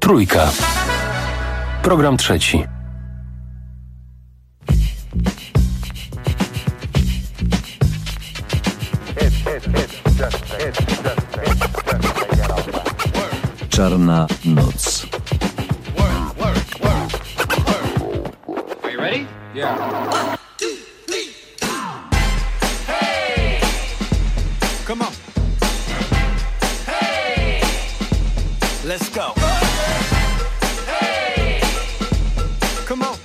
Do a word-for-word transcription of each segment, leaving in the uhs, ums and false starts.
Trójka. Program trzeci. Czarna noc. Are you ready? Yeah. Hey! Come on. Hey! Let's go. Hey! Come on.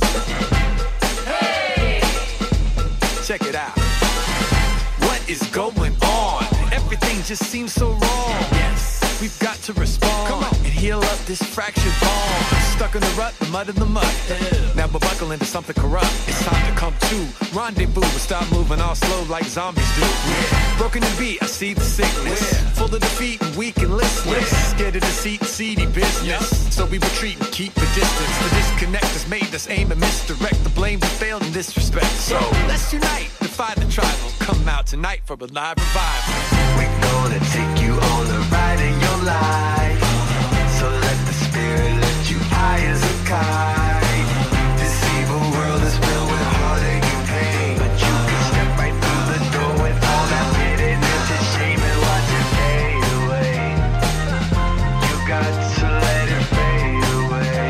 Hey! Check it out. What is going on? Everything just seems so wrong. Yes. We've got to respond. Come on. And heal up this fractured bond. Stuck in the rut, the mud in the mud. Ew. Now we're buckling into something corrupt. It's time to come to rendezvous and start moving all slow like zombies do. Yeah. Broken and beat, I see the sickness. Yeah. Full of defeat and weak and listless. Yeah. Scared of deceit and seedy business. Yeah. So we retreat and keep a distance. The disconnect has made us aim and misdirect. The blame we failed in this respect. So let's unite, defy the tribal. Come out tonight for a live revival. We're gonna take you on the ride of your life. So let the spirit lift you high as a kite. This evil world is filled with heartache and pain, but you can step right through the door with all that bitterness and shame and watch it fade away. You got to let it fade away.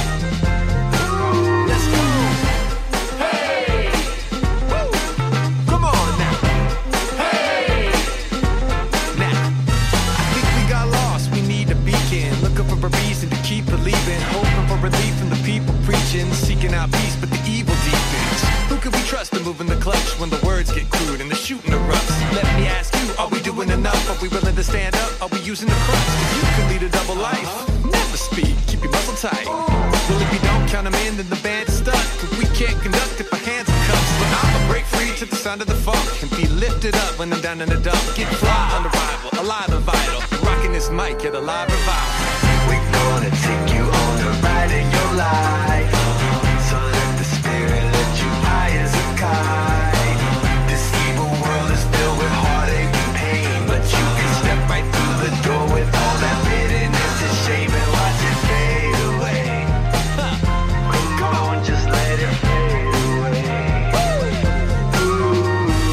Ooh. Let's go. Hey! Woo! Come on now. Hey! Now, I think we got lost. We need a beacon. Looking for a reason to keep believing. Hoping for relief from the people preaching. Seeking out peace, but the evil deepens. Who can we trust to move in the clutch when the words get crude and the shooting erupts? Let me ask you, are we doing enough? Are we willing to stand up? Are we using the crutch? If you could lead a double life, never speak, keep your muzzle tight. Well, if you don't count them in, then the band's stuck. Cause we can't conduct if our hands are cuffs. But I'ma break free to the sound of the funk and be lifted up when I'm down in the dump. Get fly on arrival, alive and vital. Rocking this mic at a live revival. We're gonna take you on the ride of your life. So let the spirit lift you high as a kite. This evil world is filled with heartache and pain, but you can step right through the door with all that bitterness and shame and watch it fade away. Come on, just let it fade away. Ooh.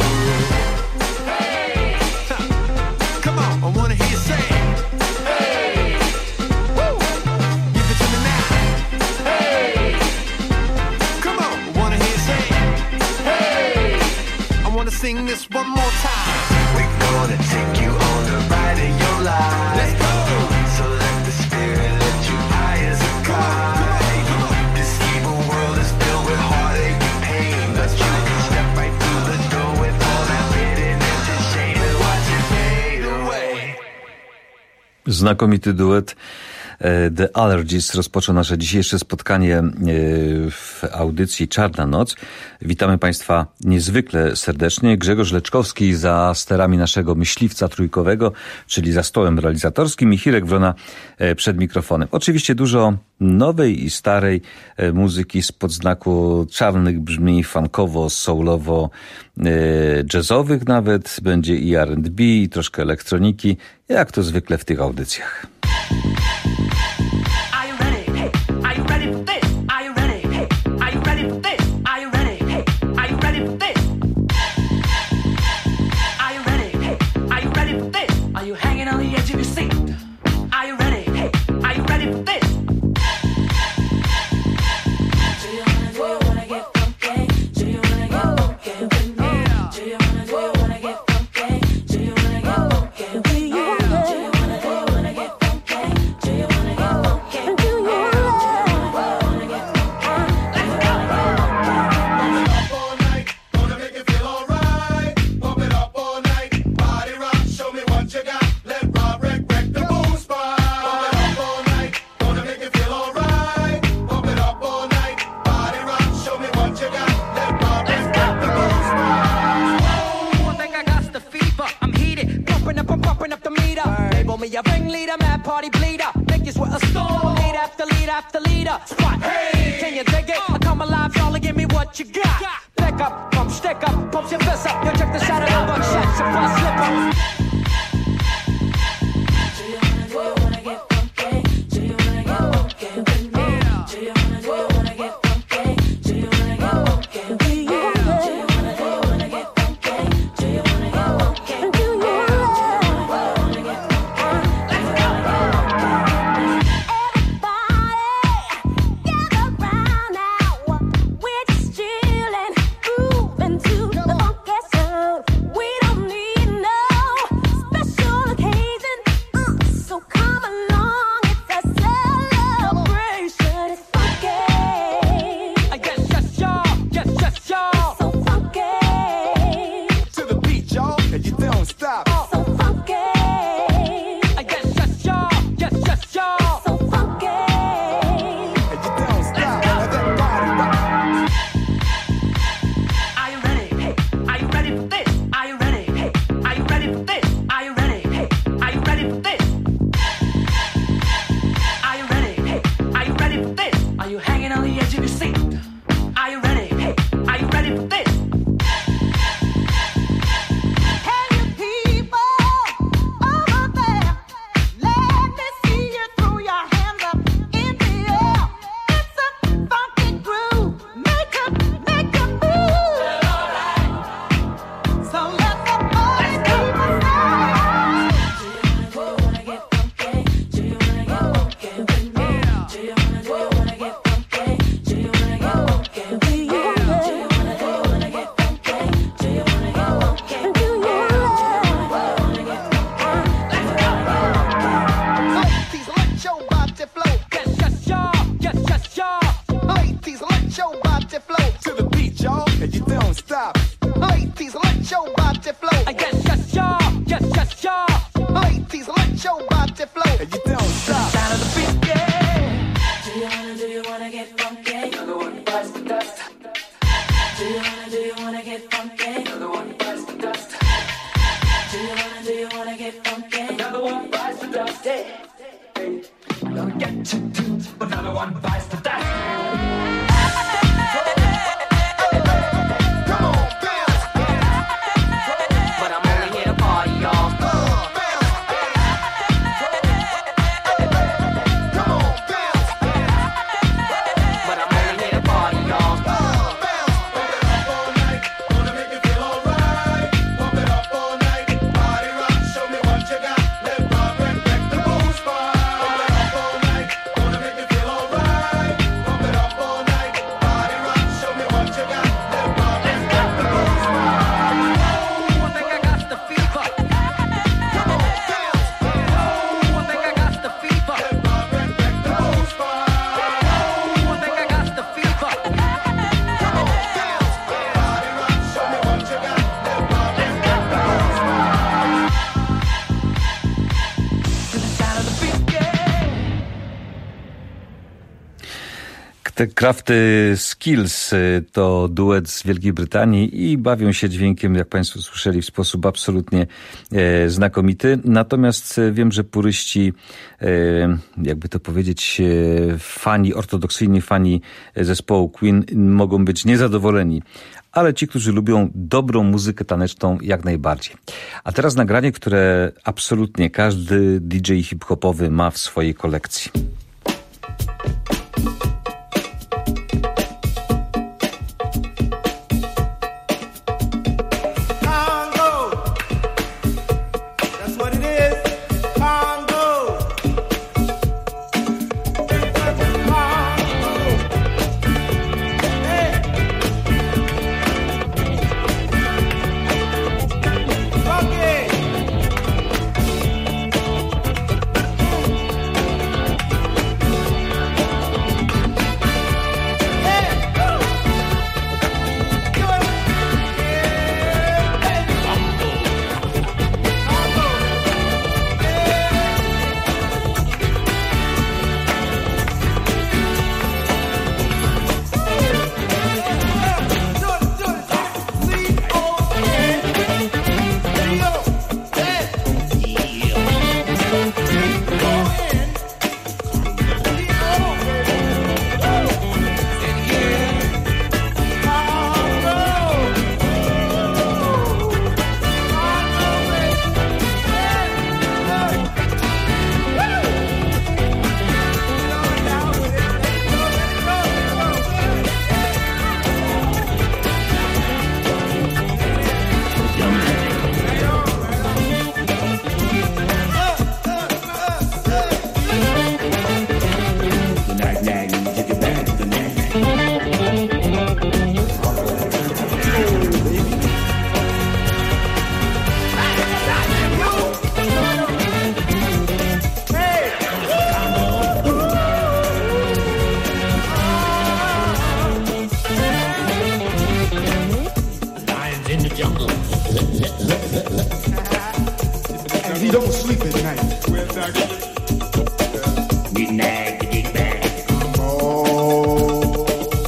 Hey! Come on, I wanna hear you say. Hey! Woo! Give it to me now. Hey! Come on, I wanna hear you say. Hey! I wanna sing this one more time. We're gonna take you on the ride of your life. Let's go! So let the spirit lift you high as a kite. This evil world is filled with heartache and pain, but you can step right through the door with all that bitterness and shame and watch it fade away. Znakomity duet. The Allergies rozpoczął nasze dzisiejsze spotkanie w audycji Czarna Noc. Witamy Państwa niezwykle serdecznie. Grzegorz Leczkowski za sterami naszego myśliwca trójkowego, czyli za stołem realizatorskim, i Hirek Wrona przed mikrofonem. Oczywiście dużo nowej i starej muzyki spod znaku czarnych brzmień funkowo, soulowo, jazzowych nawet. Będzie i R and B, i troszkę elektroniki, jak to zwykle w tych audycjach. Are you ready? Hey, are you ready for this? Are you ready? Hey, are you ready for this? Are you ready? Hey, are you ready for this? Are you ready? Hey, are you ready for this? Are you hanging on the edge of your seat? Are you ready? Hey, are you ready for this? Do you wanna, do you wanna get funky? Do you wanna get funky with me? Do you wanna, do you wanna get funky? Do you wanna get funky with me? Do you wanna, do you wanna get funky? Do you wanna get funky? Do you wanna, do you wanna get funky? Let's go! Up all night, gonna make you feel alright. Pump it up all night, body rock, show me what you got. Let Rob wreck, wreck the boom spot. Pump it up all night, gonna make you feel alright. Pump it up all night, body rock, show me what you got. Let Rob wreck, wreck the boom spot. Oh, I think I got the fever. I'm heated, pumping up, I'm pumping up the meter. Label me a ringleader, mad party bleeder. Think it's with a storm, lead after lead after leader. Spot, hey, can you dig it? I come alive, y'all, give me what you got. Pick up, pump, stick up, pump your fist up. Yo, check this out, I buck shots, your bus slip up. Do you wanna, do you wanna get funky? Do you wanna get stop. So funky. I guess yes, y'all. Yes, yes, y'all. So funky. And you don't stop. Now that body rock. Are you ready? Hey, are you ready for this? Are you ready? Hey, are you ready for this? Are you ready? Hey, are you ready for this? Are you ready? Hey, are you ready for this? Are you hanging on the edge of your seat? Are you ready? Hey, are you ready for this? Hey, you people over there, let me see you throw your hands up in the air. It's a funky groove. Make a, make a move. So let the party people say. Do you wanna get funky? Do you wanna get funky with me? Do you wanna, do you wanna get funky? Do you wanna get funky with me? Do you wanna, do you wanna get funky? Do you wanna get funky? Do you wanna, wanna get funky? Ladies, let your body flow. Yes, yes, y'all. Yes, yes, y'all. Ladies, let your body flow. To the beat, y'all. And you don't stop. Ladies, let your body flow. I guess yes, y'all. Yes, yes, y'all. Ladies, let your body flow. And you don't stop. Sound of the beat, yeah. Do you wanna, do you wanna get funky? Another one bites the dust. Do you wanna, do you wanna get funky? Another one bites the dust. Do you wanna, do you wanna get funky? Another one bites the dust. Hey, hey. Gonna get you too. Another one bites the dust. Come on, bounce. But I'm only here to party, y'all. Uh, bounce. Come on, bounce. But I'm only here to party, y'all. Uh, bounce. Pump it up all night, gonna make you feel alright. Pump it up all night, body rock, show me what you got. Let Rob wreck wreck the boom spot. Pump it up all night, gonna make you feel alright. Pump it up all night, body rock, show me what you got. Let Rob wreck wreck the boom spot. Oh, I think I got the fever. Come on, bounce. Oh, I think I got the fever. Let Rob wreck wreck the boom spot. Oh, I think I got the fever. Come on, bounce. Body rock, show me what you got. Let Rob wreck wreck the boom spot. To the sound of the beat, yeah. Te Crafty Skills y, to duet z Wielkiej Brytanii i bawią się dźwiękiem, jak Państwo słyszeli, w sposób absolutnie e, znakomity. Natomiast e, wiem, że puryści, e, jakby to powiedzieć, e, fani, ortodoksyjni fani zespołu Queen mogą być niezadowoleni. Ale ci, którzy lubią dobrą muzykę taneczną, jak najbardziej. A teraz nagranie, które absolutnie każdy D J hip-hopowy ma w swojej kolekcji. Congo. That's what it is. Congo. Congo. Hey. Funky. don't sleep at night. Get nag to get back. Oh.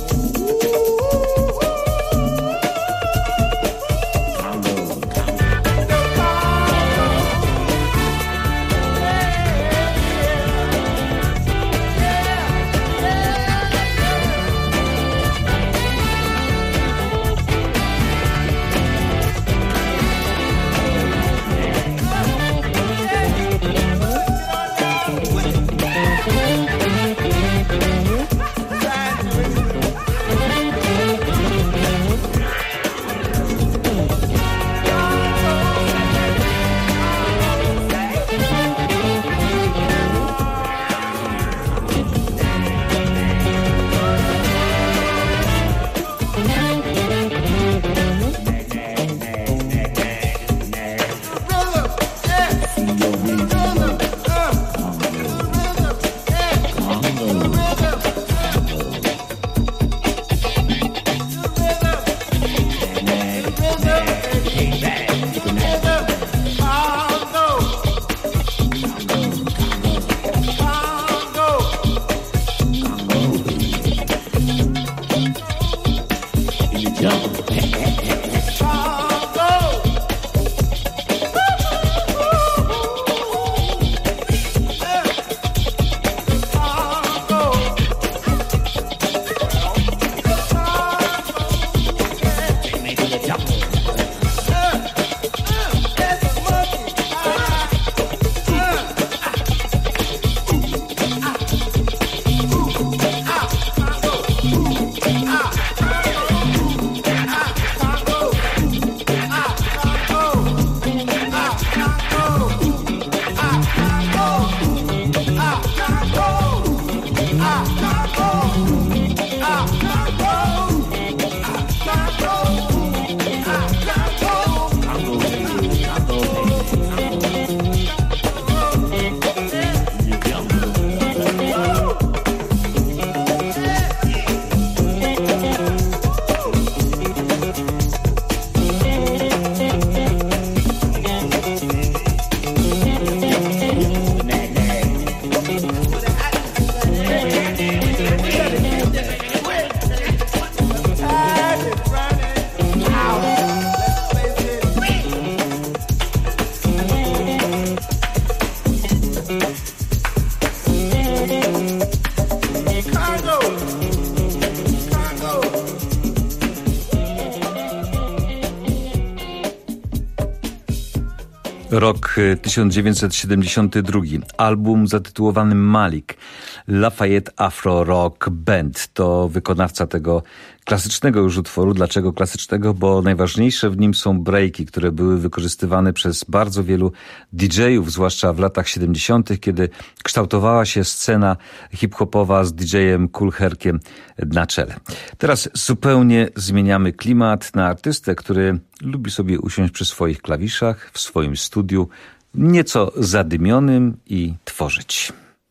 Rok tysiąc dziewięćset siedemdziesiąty drugi. Album zatytułowany Malik. Lafayette Afro Rock Band to wykonawca tego klasycznego już utworu. Dlaczego klasycznego? Bo najważniejsze w nim są breaki, które były wykorzystywane przez bardzo wielu didżejów, zwłaszcza w latach siedemdziesiątych, kiedy kształtowała się scena hip-hopowa z didżejem Kool Herkiem na czele. Teraz zupełnie zmieniamy klimat na artystę, który lubi sobie usiąść przy swoich klawiszach, w swoim studiu, nieco zadymionym i tworzyć.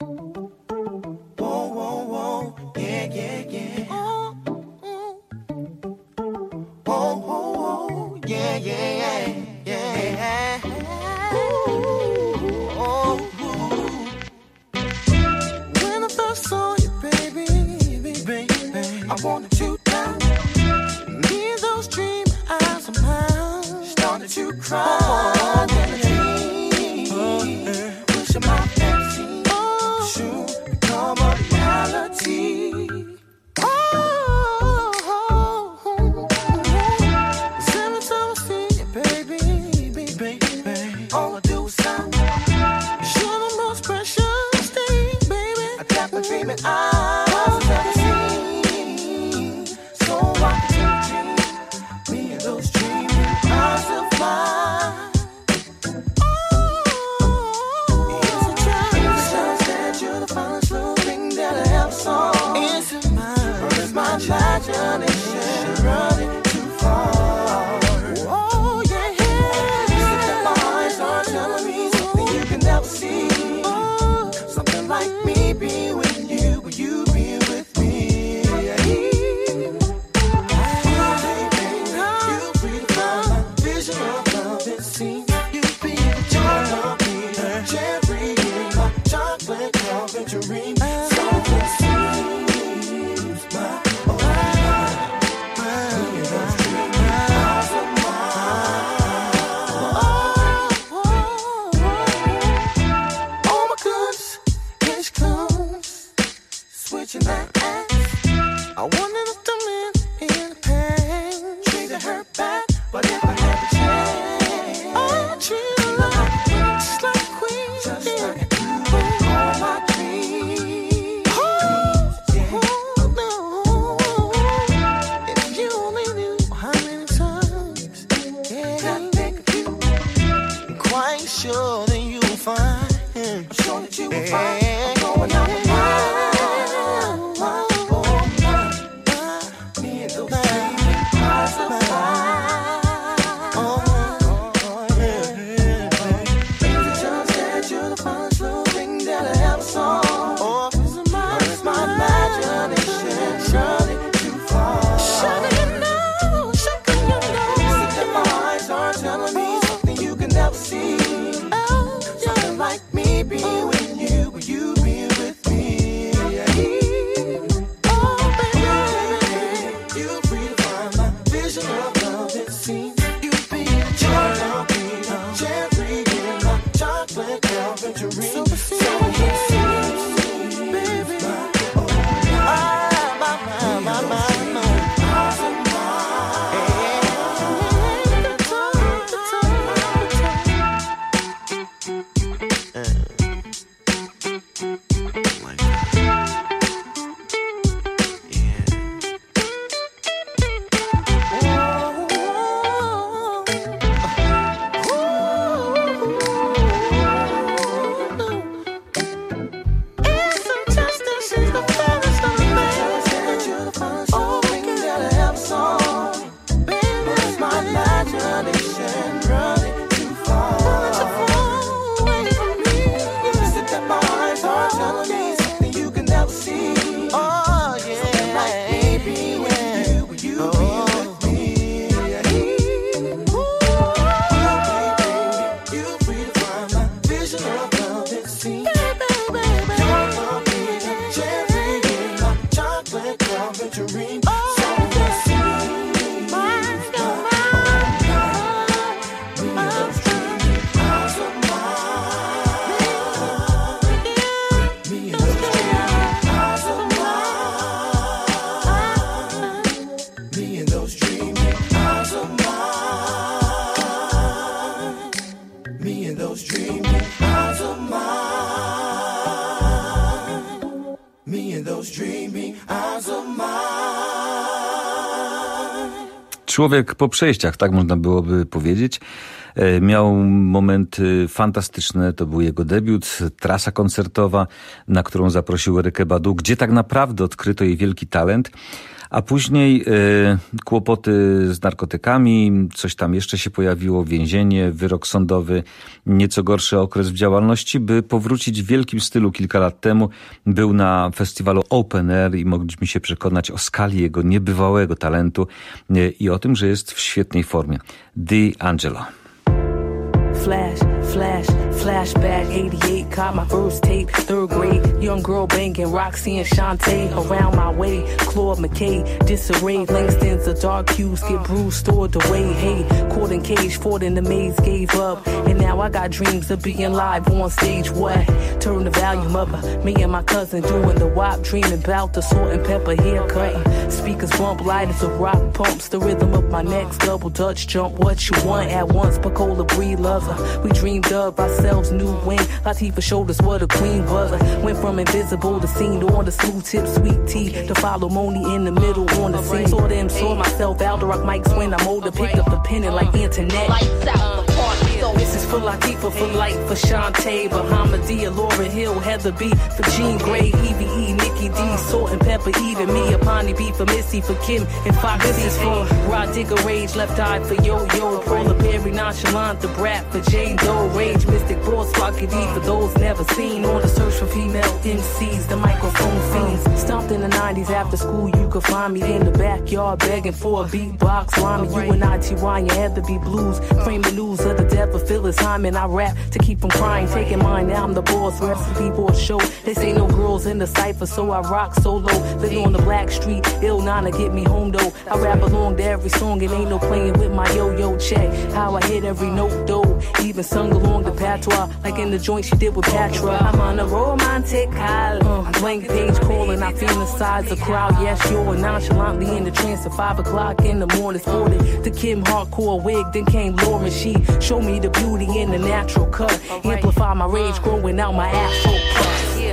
Yeah, yeah, yeah, yeah. Ooh, oh, ooh. When I first saw you, baby, baby, baby, I wanted you down. Me, those dream eyes somehow started to cry. Oh, yeah. Wishing my fantasy. Oh, sure that you'll find. I'm sure that you will find. I'm going out with mine. Człowiek po przejściach, tak można byłoby powiedzieć. Miał momenty fantastyczne, to był jego debiut, trasa koncertowa, na którą zaprosił Erykę Badu, gdzie tak naprawdę odkryto jej wielki talent, a później e, kłopoty z narkotykami, coś tam jeszcze się pojawiło, więzienie, wyrok sądowy, nieco gorszy okres w działalności, by powrócić w wielkim stylu kilka lat temu. Był na festiwalu Open Air i mogliśmy się przekonać o skali jego niebywałego talentu e, i o tym, że jest w świetnej formie. D'Angelo. Flash, flash, flashback, eighty-eight, caught my first tape, third grade, young girl banging Roxy and Shantae, around my way, Claude McKay, disarray, Langston's a dark hues, get bruised, stored away, hey, caught in cage, fought in the maze, gave up, and now I got dreams of being live on stage, what, turn the volume up, me and my cousin doing the wop, dreaming about the salt and pepper haircut, speakers bump, light as a rock, pumps the rhythm of my next double Dutch jump, what you want at once, Pacola Bree loves her. We dreamed of ourselves, new wing. Latifah showed us what a queen was. Went from invisible to seen on the smooth tip, sweet tea. To follow Moni in the middle on the scene. Saw them, saw myself out the rock mics when I'm older. Picked up the pen and like internet. Lights out the party. This is for Latifah, for light, for Shantae, Bahamadia, Lauryn Hill, Heather B, for Jean Grey, Evie E, Nikki D, Salt and Pepper, even me, Apani B, for Missy, for Kim, and Fox. This is for Rod Digger, Rage, Left Eye, for Yo Yo, Paula Perry, Nonchalant, The Brat, for Jane Doe, Rage, Mystic, Boss, Rocky D, for those never seen. On the search for female M Cs, the microphone fiends. Stomped in the nineties after school, you could find me in the backyard begging for a beatbox rhyming. You and I T Y and Heather B Blues, frame the news of the death of Phyllis Hyman. I rap to keep from crying, taking mine, now I'm the boss. Recipe board show, they say no girls in the cypher, so I rock solo. Living on the black street, ill nine to get me home though. I rap along to every song and ain't no playing with my yo-yo. Check how I hit every note though. Even sung along the patois, like in the joint she did with Patra. I'm on a romantic island, uh, blank page calling, I feel inside the crowd. Yes, you're nonchalantly in the trance at five o'clock in the morning. Sported the Kim hardcore wig, then came Lauren. She showed me the beauty in the natural cut. Amplify my rage growing out my afro puffs. This is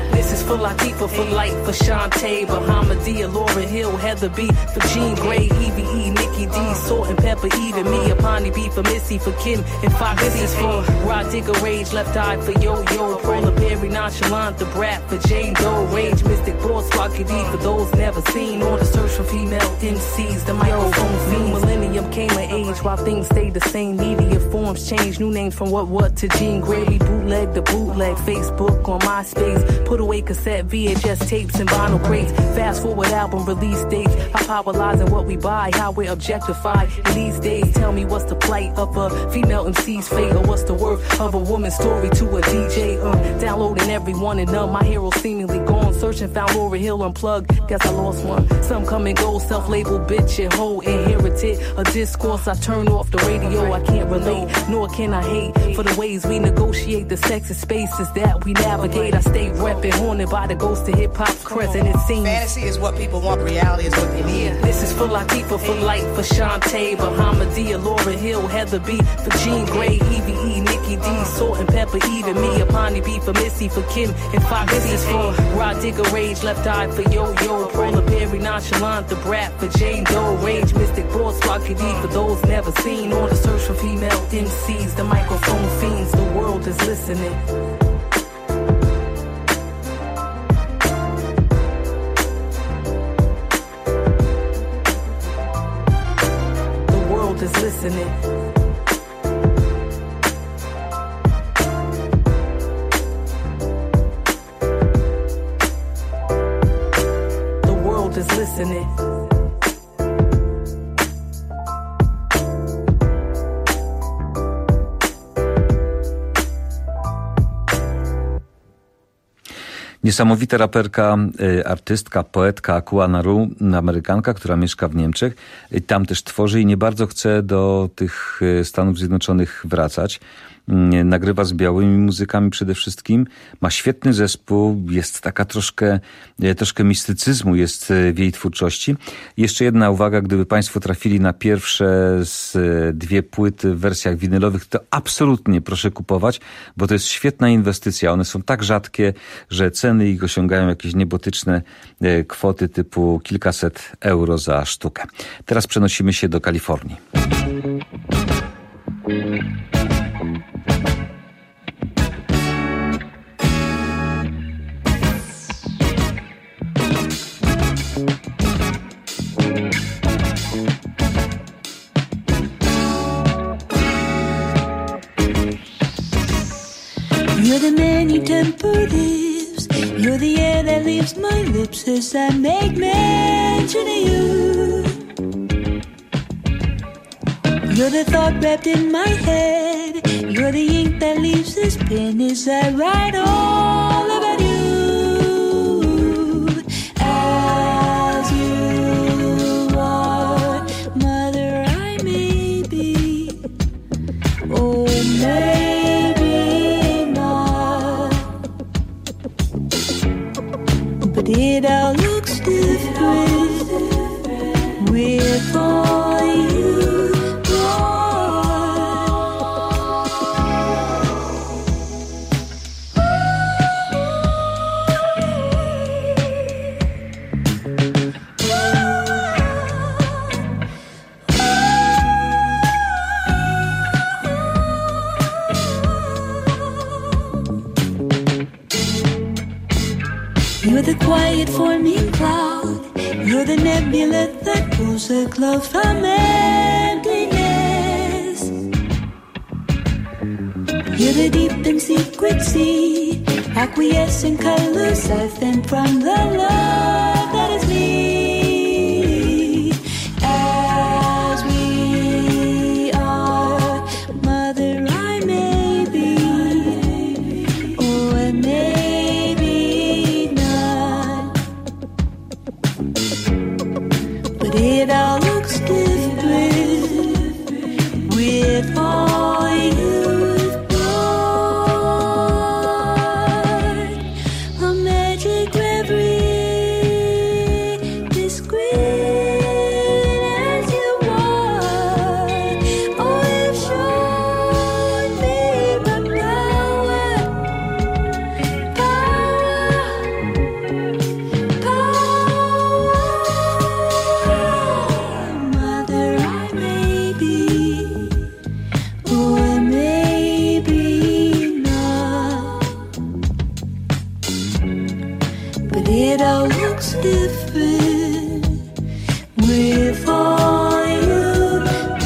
for Latifah, for Light, for Shantae, Bahamadia, Lauryn Hill, Heather B, for Jean Grey, Evie E, Nikki D, Salt and Pepper, even me, Apani B, for Missy, for Kim, and Fox. This is for Rod Digger, Rage, Left Eye, for Yo Yo, Paula Perry, Nonchalant, The Brat, for Jane Doe, Rage, Mystic Boss, Rocky D, for those never seen, on the search for female M Cs, the microphone fiend. Millennium came of age while things stayed the same. Media forms changed, new names from what what to Jean Grey, bootleg to bootleg, Facebook on MySpace, put away cassette, V H S tapes and vinyl crates, fast forward album release dates, hyperbolizing what we buy, how we're objectified in these days. Tell me what's the plight of a female M C's fate, or what's the worth of a woman's story to a D J? Uh, downloading every one and none, my hero seemingly gone, searching, found Lauryn Hill unplugged, guess I lost one. Some come and go, self-labeled bitch and hoe, inherited a discourse, I turn off the radio, I can't relate, nor can I hate, for the ways we negotiate the sexy spaces that we navigate. I stay repping, haunted by the ghost of hip-hop's crescent, it seems. Fantasy is what people want, reality is what they need. This is for Latifah, for Light, for Shantae, Bahamadia, Lauryn Hill, Heather B, for Jean Grey, Evie E, Nikki D, Salt and Pepper, even me, Apani B, for Missy, for Kim, and Fox. This is for Rod Digger, Rage, Left Eye, for Yo Yo, Paula Perry, Nonchalant, The Brat, for Jane Doe, Rage, Mystic Boss, Rocky D, for those never seen, on the search for female M Cs, the microphone fiends, the world is listening. Is listening. The world is listening. Niesamowita raperka, artystka, poetka Akua Naru, Amerykanka, która mieszka w Niemczech. Tam też tworzy i nie bardzo chce do tych Stanów Zjednoczonych wracać. Nagrywa z białymi muzykami przede wszystkim. Ma świetny zespół, jest taka troszkę, troszkę mistycyzmu jest w jej twórczości. Jeszcze jedna uwaga, gdyby Państwo trafili na pierwsze z dwie płyty w wersjach winylowych, to absolutnie proszę kupować, bo to jest świetna inwestycja. One są tak rzadkie, że ceny ich osiągają jakieś niebotyczne kwoty typu kilkaset euro za sztukę. Teraz przenosimy się do Kalifornii. You're the many temperatives. You're the air that leaves my lips as I make mention of you. You're the thought wrapped in my head. You're the ink that leaves this pen as I write all about you. As you are, mother, I may be. Oh, maybe not. But it all looks different with all you You're the quiet forming cloud. You're the nebula that pulls a cloud from emptiness. You're the deep and secret sea, acquiescent colors I sent from the love that is me. As we are, mother, I may be. Oh, and maybe not. But it all looks different with all you've got. A magic reverie. looks different with all you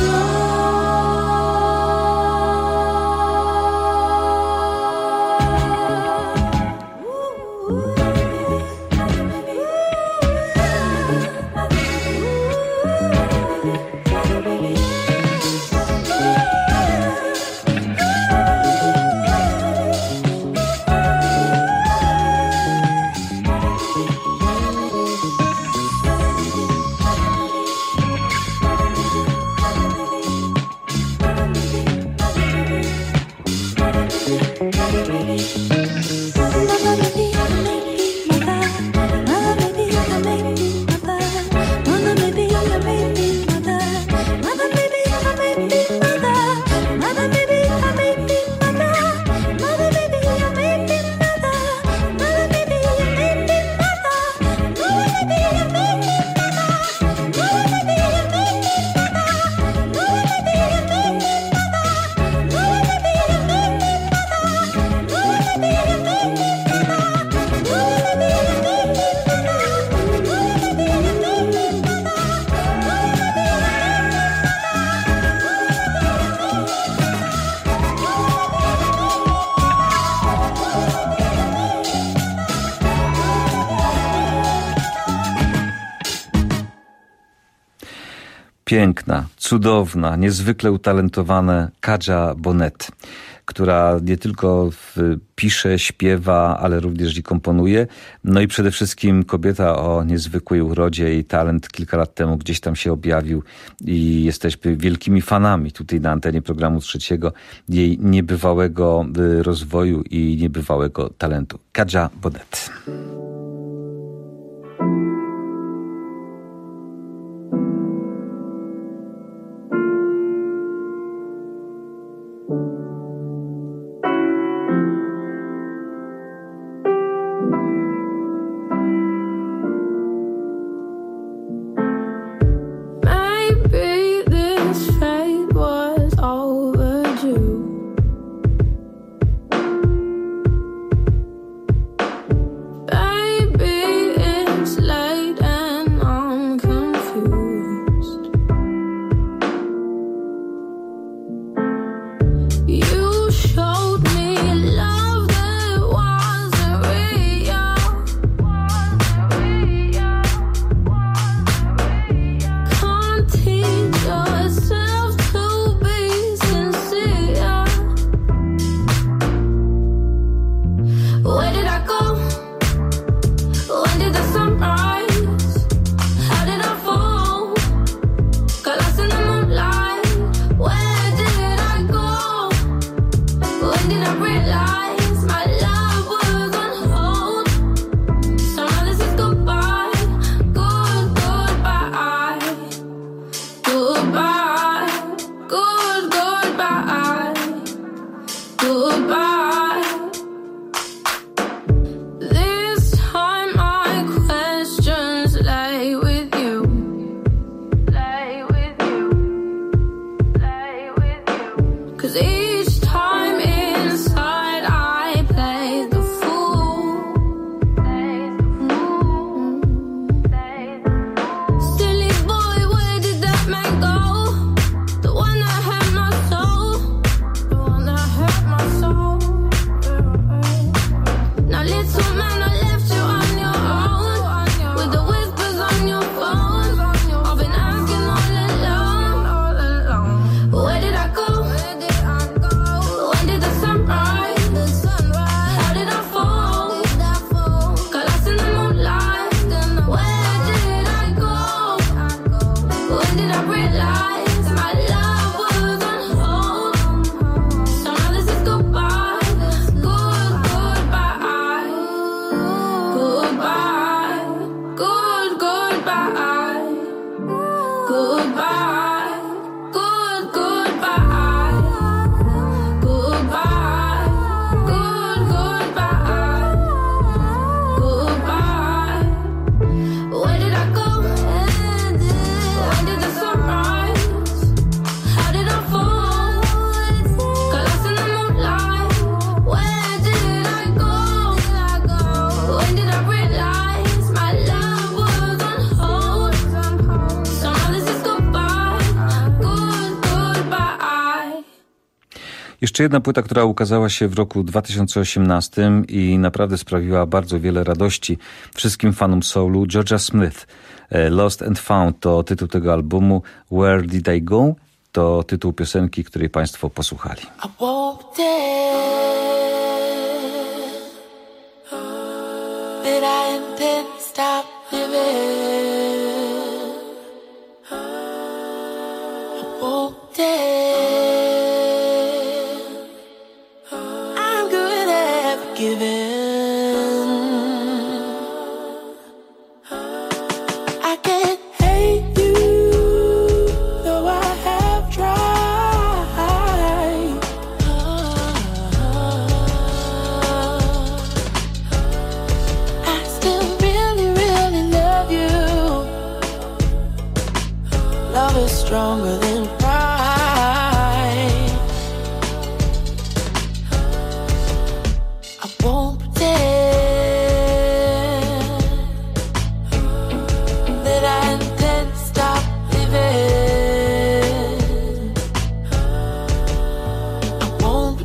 Piękna, cudowna, niezwykle utalentowana Kadża Bonnet, która nie tylko w, pisze, śpiewa, ale również i komponuje. No i przede wszystkim kobieta o niezwykłej urodzie. Jej talent kilka lat temu gdzieś tam się objawił i jesteśmy wielkimi fanami tutaj na antenie programu trzeciego jej niebywałego rozwoju i niebywałego talentu. Kadża Bonnet. I Jeszcze jedna płyta, która ukazała się w roku dwa tysiące osiemnastym i naprawdę sprawiła bardzo wiele radości wszystkim fanom soulu. Georgia Smith, Lost and Found to tytuł tego albumu. Where Did I Go to tytuł piosenki, której Państwo posłuchali. I won't dare that I intend to stop living. I won't dare. I'm good at forgiving. I can't hate you, though I have tried. I still really, really love you. Love is stronger than pride. I won't pretend that I intend to stop living. I won't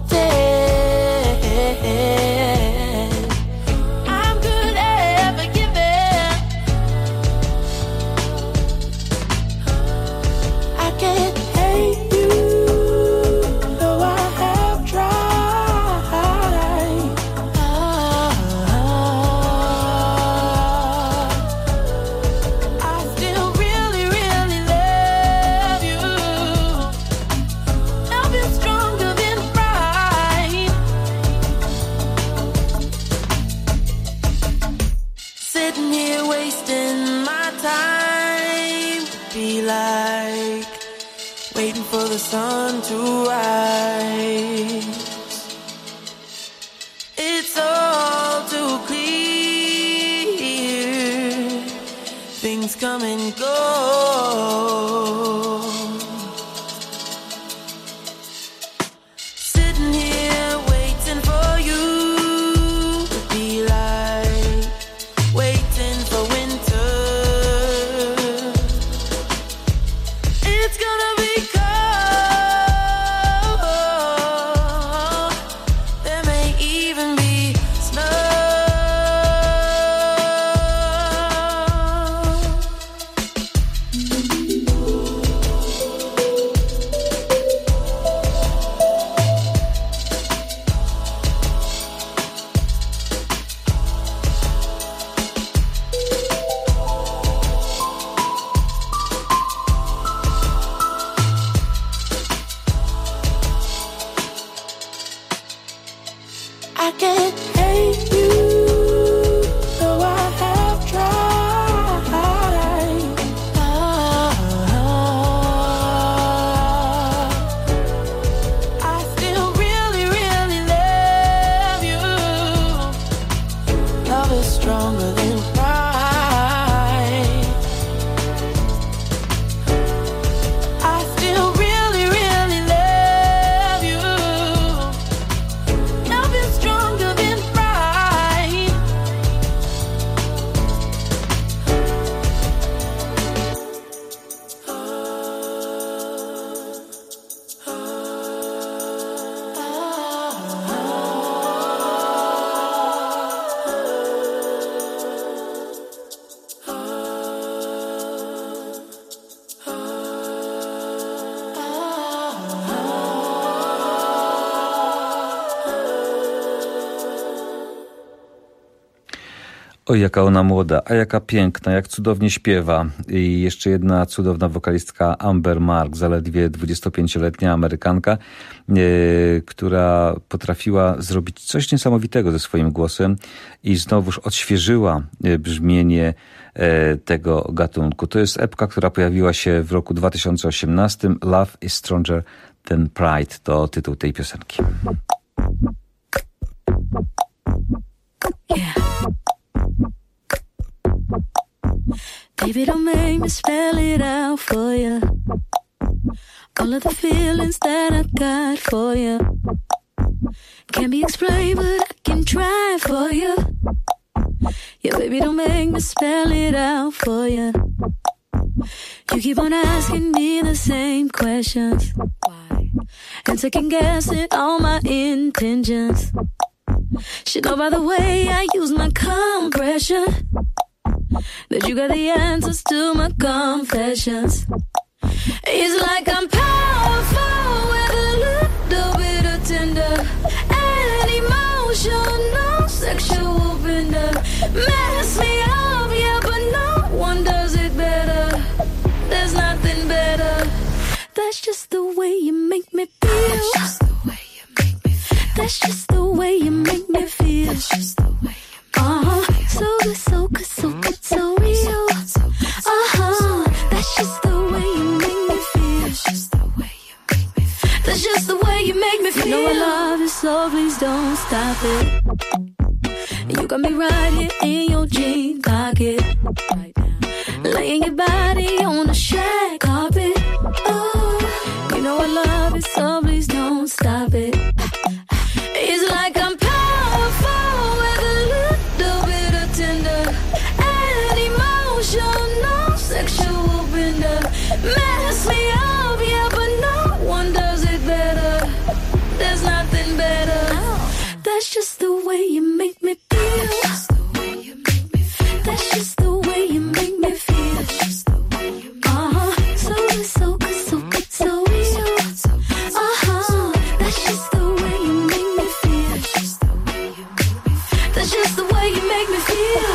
pretend. I'm good at forgiving. I can't hate you, though I have tried. I still really, really love you. Love is stronger than pride. Sitting here wasting my time would be like waiting for the sun to rise. It's all too clear. Things come and go. Sitting here waiting for you would be like waiting for winter. It's gonna be cold. There may even be snow. I can't hate you, though I have tried. I still really, really love you. Love is stronger than pride. I still really, really love you. Love is stronger than pride. Oj, jaka ona młoda, a jaka piękna, jak cudownie śpiewa. I jeszcze jedna cudowna wokalistka Amber Mark, zaledwie dwudziestopięcioletnia Amerykanka, e, która potrafiła zrobić coś niesamowitego ze swoim głosem i znowuż odświeżyła e, brzmienie e, tego gatunku. To jest epka, która pojawiła się w roku dwa tysiące osiemnastym. Love is Stronger Than Pride to tytuł tej piosenki. Yeah. Baby, don't make me spell it out for you. All of the feelings that I got for you can't be explained, but I can try for you. Yeah, baby, don't make me spell it out for you. You keep on asking me the same questions. Why? and second guessing all my intentions. Should know by the way I use my compression that you got the answers to my confessions. It's like I'm powerful with a little bit of tender and emotional sexual bender. Mess me up, yeah, but no one does it better. There's nothing better. That's just the way you make me feel. That's just the way you make me feel. That's just the way you make me feel. That's just the way you make uh-huh. me feel. So good, so good, so good, so real. Uh-huh. That's just the way you make me feel. That's just the way you make me feel. That's just the way you make me feel. You know I love you, so please don't stop it. You got me right here in your jean pocket, right now, laying your body on the shag carpet. Oh, you know I love it, so please don't stop it. It's like I'm powerful with a little bit of tender and emotional sexual bender. Mess me up, yeah, but no one does it better. There's nothing better. That's just the way you make me feel. That's just the way you make me feel. That's just the way you make me feel. That's just the way you make me feel. Uh-huh. So good, so good, so good, so real. Uh-huh. That's just the way you make me feel. That's just the way you make me feel. That's just the way you make me feel.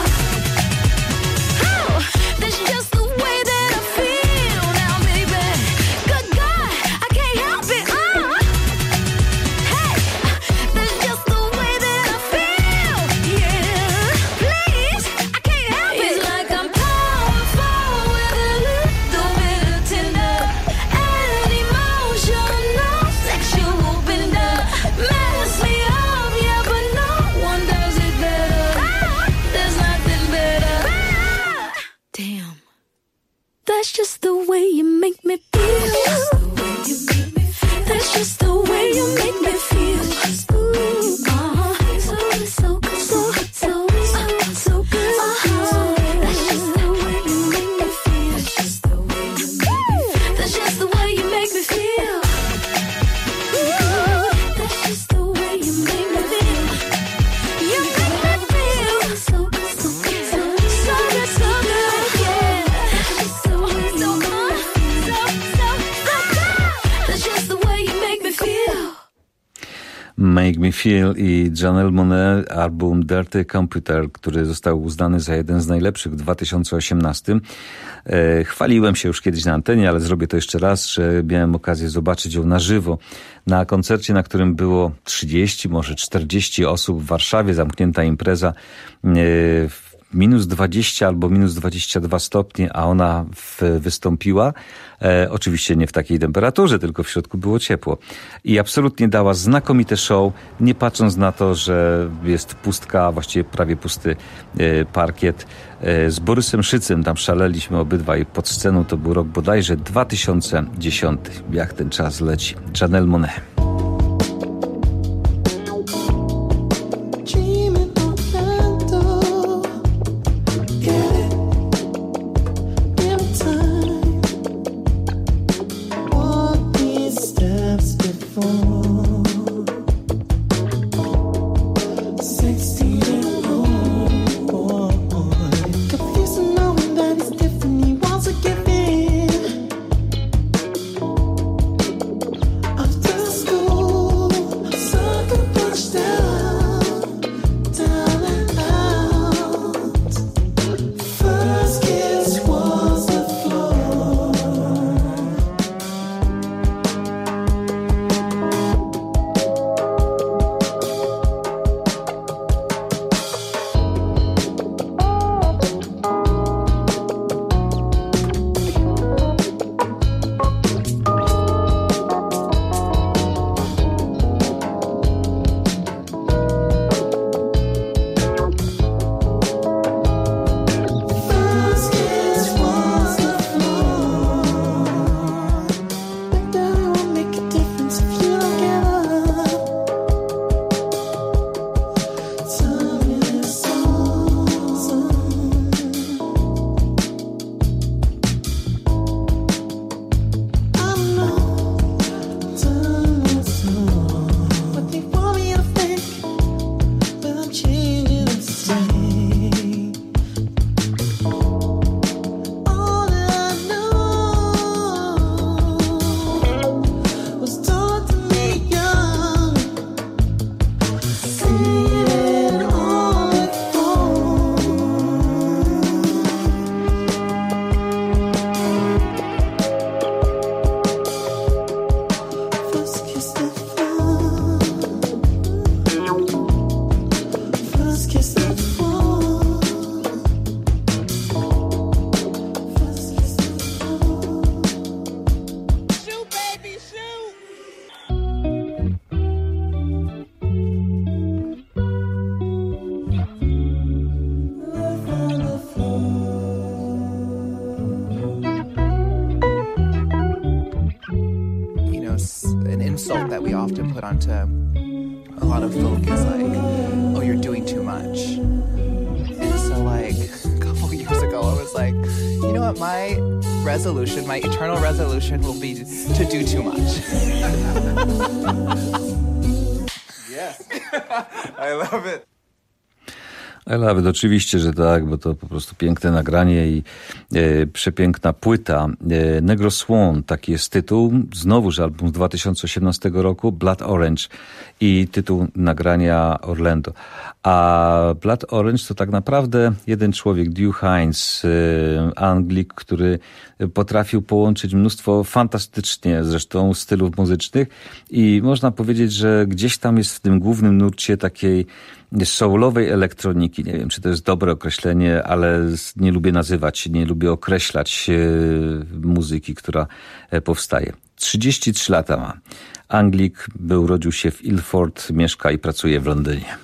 Oh, that's just the way that I feel now, baby. Good God, I can't help it. Uh. Hey, that's just the way that I feel. Yeah, please, I can't help it. It's like I'm powerful with a little bit of tender and emotional sexual bender. Mess me up, yeah, but no one does it better. There's nothing better. Damn, that's just the way you make me feel. That's just the way you make me feel. Ooh, uh-huh. So good, so good, so good, so good, so good. Uh-huh. That's just the way you make me feel. That's just the way you make me feel. That's just the way you make me feel. Ooh, that's just the way you make me feel. You make me feel so good, so good, so good, so good, so good, yeah. That's just the way you make me feel. So, so, so good. That's just the way you make me feel. Make Me Feel i Janelle Monáe, album Dirty Computer, który został uznany za jeden z najlepszych w dwa tysiące osiemnastym. E, chwaliłem się już kiedyś na antenie, ale zrobię to jeszcze raz, że miałem okazję zobaczyć ją na żywo. Na koncercie, na którym było trzydzieści, może czterdzieści osób w Warszawie, zamknięta impreza, e, minus dwadzieścia albo minus dwadzieścia dwa stopnie, a ona w, wystąpiła. E, oczywiście nie w takiej temperaturze, tylko w środku było ciepło. I absolutnie dała znakomite show, nie patrząc na to, że jest pustka, właściwie prawie pusty e, parkiet. E, z Borysem Szycem tam szaleliśmy obydwaj pod sceną. To był rok bodajże dwa tysiące dziesiąty. Jak ten czas leci. Janelle Monáe. After school First kiss the fall. First kiss the fall. Shoot, baby, shoot. Life on the floor. You know, s- an insult that we often put onto a lot of folk is like, oh, you're doing too much. And so, like, a couple years ago, I was like, you know what, my resolution, my eternal resolution will be to do too much. Yes. I love it. I love it, oczywiście, że tak, bo to po prostu piękne nagranie i e, przepiękna płyta. E, Negro Swan, taki jest tytuł, znowuż album z dwa tysiące osiemnastego roku, Blood Orange i tytuł nagrania Orlando. A Blood Orange to tak naprawdę jeden człowiek, Duke Hines, e, Anglik, który potrafił połączyć mnóstwo fantastycznie zresztą stylów muzycznych i można powiedzieć, że gdzieś tam jest w tym głównym nurcie takiej soulowej elektroniki. Nie wiem, czy to jest dobre określenie, ale nie lubię nazywać, nie lubię określać e, muzyki, która e, powstaje. trzydzieści trzy lata ma. Anglik, był, urodził się w Ilford, mieszka i pracuje w Londynie.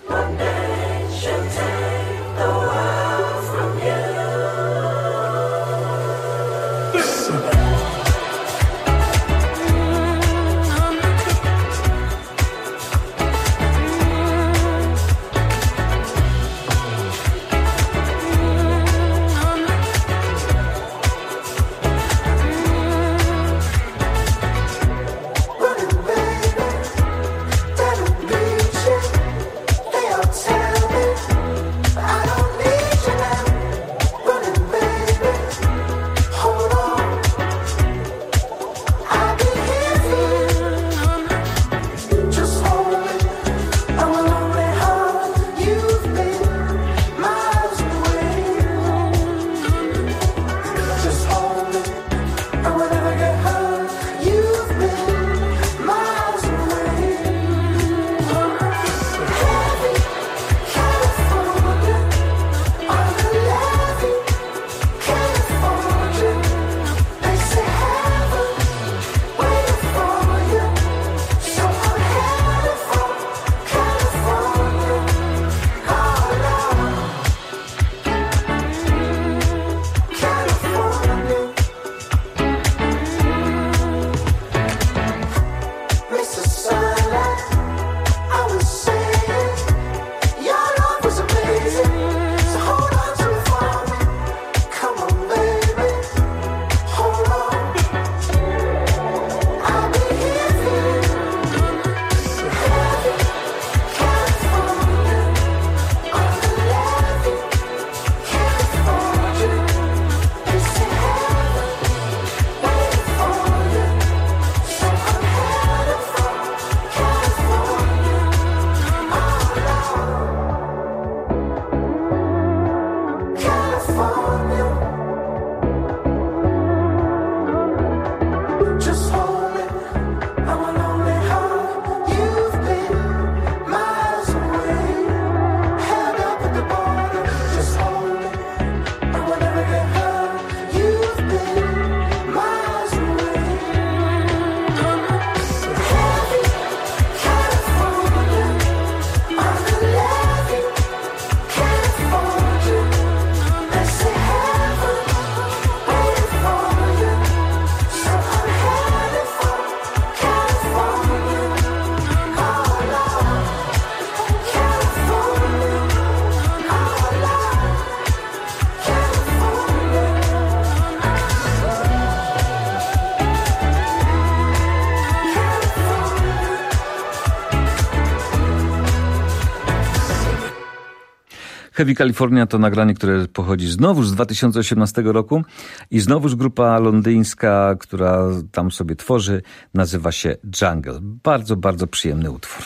Heavy California to nagranie, które pochodzi znowuż z dwa tysiące osiemnastego roku i znowuż grupa londyńska, która tam sobie tworzy, nazywa się Jungle. Bardzo, bardzo przyjemny utwór.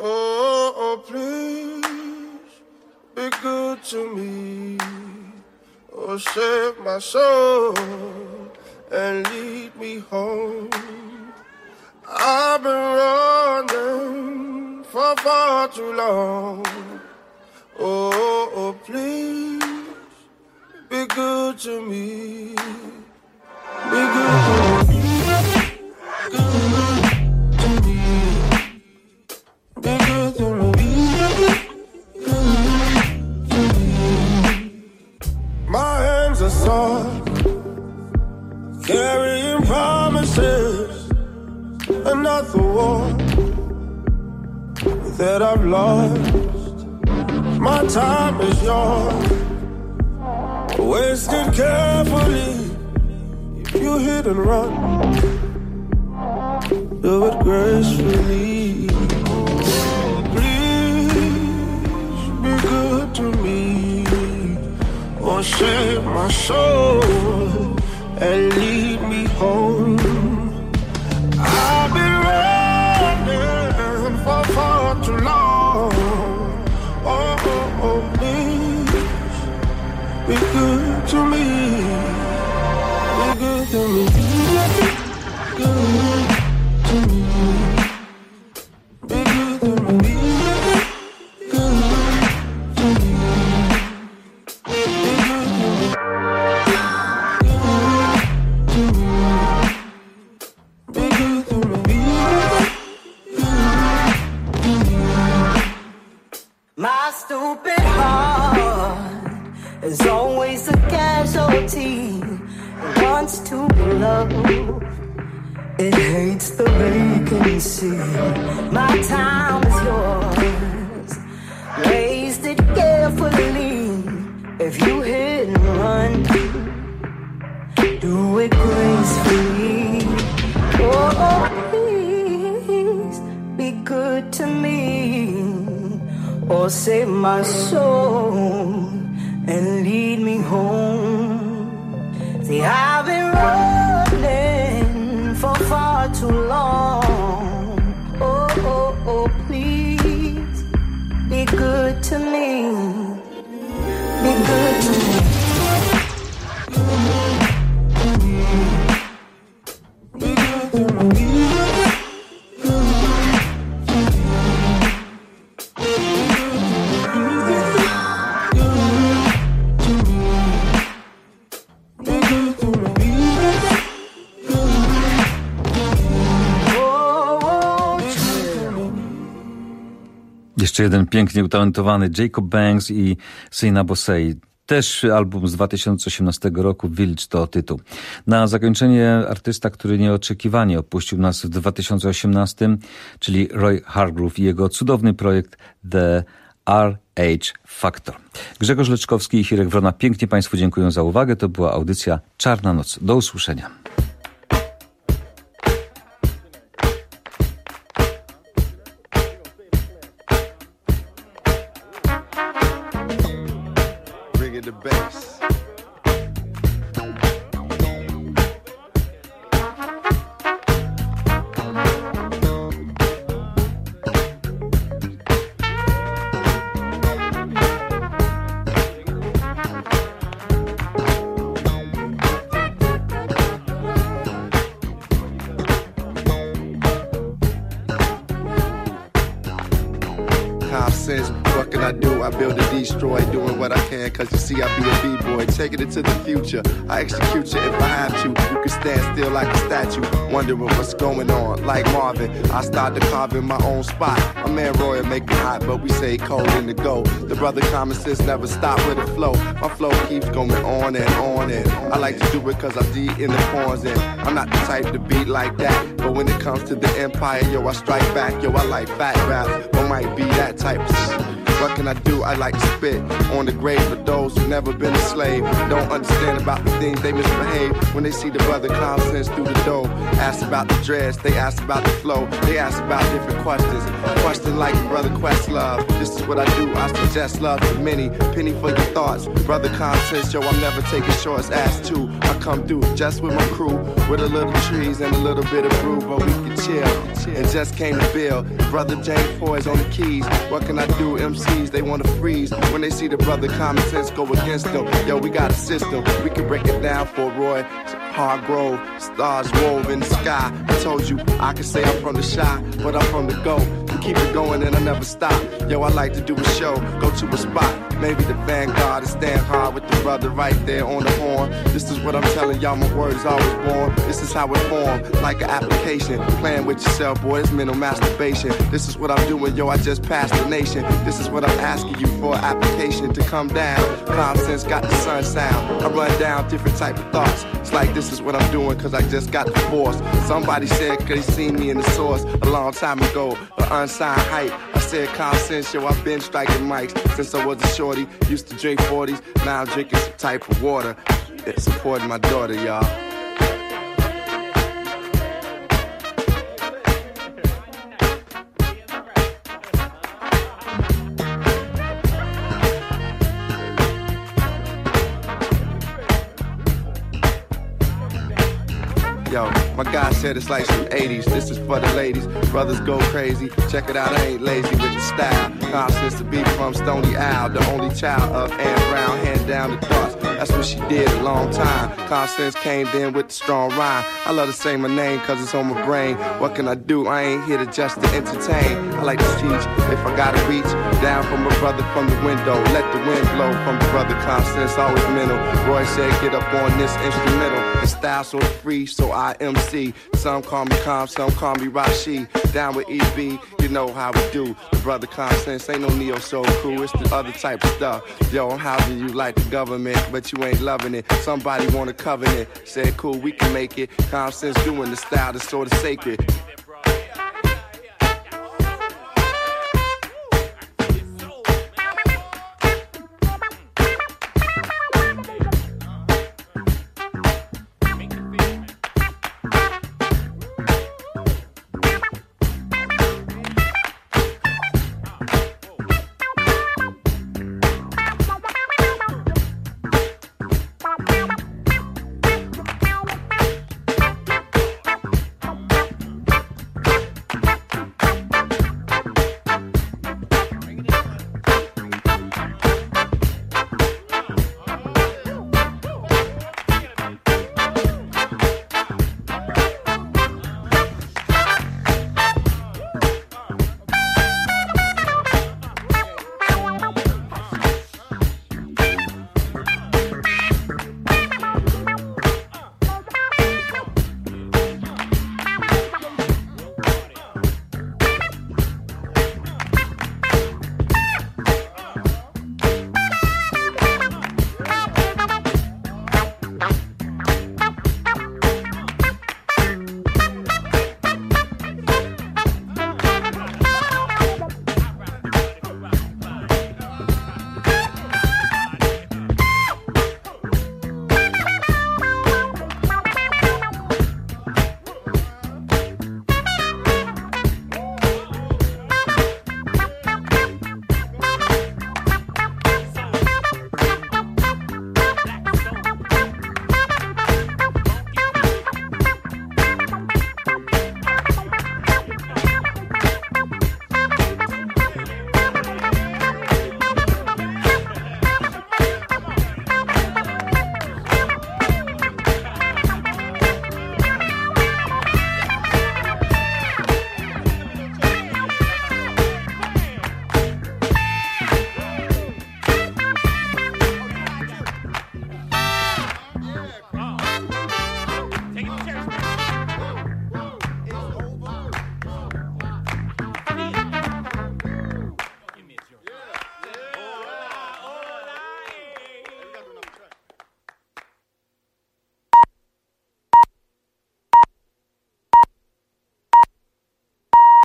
Oh, oh, please be good to me. Oh, save my soul and lead me home. I've been running for far too long. Oh, good to me. Be good to me. Good to me. Be good to me. Good to me. My hands are soft, carrying promises. Another war that I've lost. My time is yours, wasted carefully. If you hit and run, do it gracefully. Please be good to me, or save my soul and lead me home. I've been running for far too long. Oh, oh, oh, please be good to me. Be good to me. Good to me. Be good to me. Good to me. Be good to me. My stupid heart is always a casualty. It wants to be loved, it hates the vacancy. My time is yours, wasted carefully. If you hit and run, do it gracefully. Oh, oh, please be good to me, or save my soul and lead me home. See, I've been running for far too long. Oh, oh, oh, please be good to me. Be good to me. Be good to me. Jeszcze jeden pięknie utalentowany Jacob Banks i Sina Bosei. Też album z dwa tysiące osiemnastego roku, Village to tytuł. Na zakończenie artysta, który nieoczekiwanie opuścił nas w dwa tysiące osiemnastym, czyli Roy Hargrove i jego cudowny projekt The R H Factor. Grzegorz Leczkowski i Hirek Wrona pięknie Państwu dziękuję za uwagę. To była audycja Czarna Noc. Do usłyszenia. The bass. Cobb says, what can I do? I build and destroy, doing what I can, cause you see I be a B-boy, taking it to the future. I execute you if I have to. You can stand still like a statue, wondering what's going on. Like Marvin, I started carving my own spot. My man Roy make it hot, but we say cold in the go. The brother common sense never stop with the flow. My flow keeps going on and on and I like to do it cause I'm deep in the corners and I'm not the type to beat like that. But when it comes to the empire, yo, I strike back. Yo, I like fat raps, or might be that type of shit. What can I do? I like to spit on the grave of those who never been a slave. Don't understand about the things they misbehave when they see the brother common sense through the door. Ask about the dress, they ask about the flow, they ask about different questions. Question like brother Questlove. This is what I do. I suggest love to many. Penny for your thoughts, brother common sense. Yo, I'm never taking shorts. Ass two. I come through just with my crew, with a little trees and a little bit of brew, but we can chill. And just came to build. Brother James Foy's on the keys. What can I do? M Cs, they wanna freeze when they see the brother common sense go against them. Yo, we got a system, we can break it down for Roy Hargrove. Stars wove in the sky. I told you I can say I'm from the shy, but I'm from the go. We keep it going and I never stop. Yo, I like to do a show, go to a spot, Maybe the vanguard is stand hard with the brother right there on the horn. This is what I'm telling y'all, my word is always born. This is how it formed, like an application. Playing with yourself, boy, it's mental masturbation. This is what I'm doing, yo, I just passed the nation. This is what I'm asking you for, application to come down. Common sense got the sun sound. I run down different type of thoughts. It's like this is what I'm doing, cause I just got the force. Somebody said, cause they seen me in the source a long time ago, an unsigned hype. I said, common sense, yo, I've been striking mics since I was a shorty. Used to drink forties, now I'm drinking some type of water. It's supporting my daughter, y'all. Yo, my guy said it's like some eighties. This is for the ladies. Brothers go crazy. Check it out, I ain't lazy with the style. Constance to be from Stony Isle, the only child of Anne Brown, hand down the cross. That's what she did a long time. Constance came in with the strong rhyme. I love to say my name cause it's on my brain. What can I do? I ain't here to just to entertain. I like to teach if I gotta reach down from my brother from the window. Let the wind blow from the brother. Constance always mental. Roy said get up on this instrumental. The style so free, so I M C. Some call me Calm, some call me Rashi. Down with E B, you know how we do. The brother Constance ain't no neo soul crew. It's the other type of stuff. Yo, I'm housing you like the government, but you ain't loving it. Somebody want a covenant. Said cool, we can make it. Constance doing the style that's sort of sacred.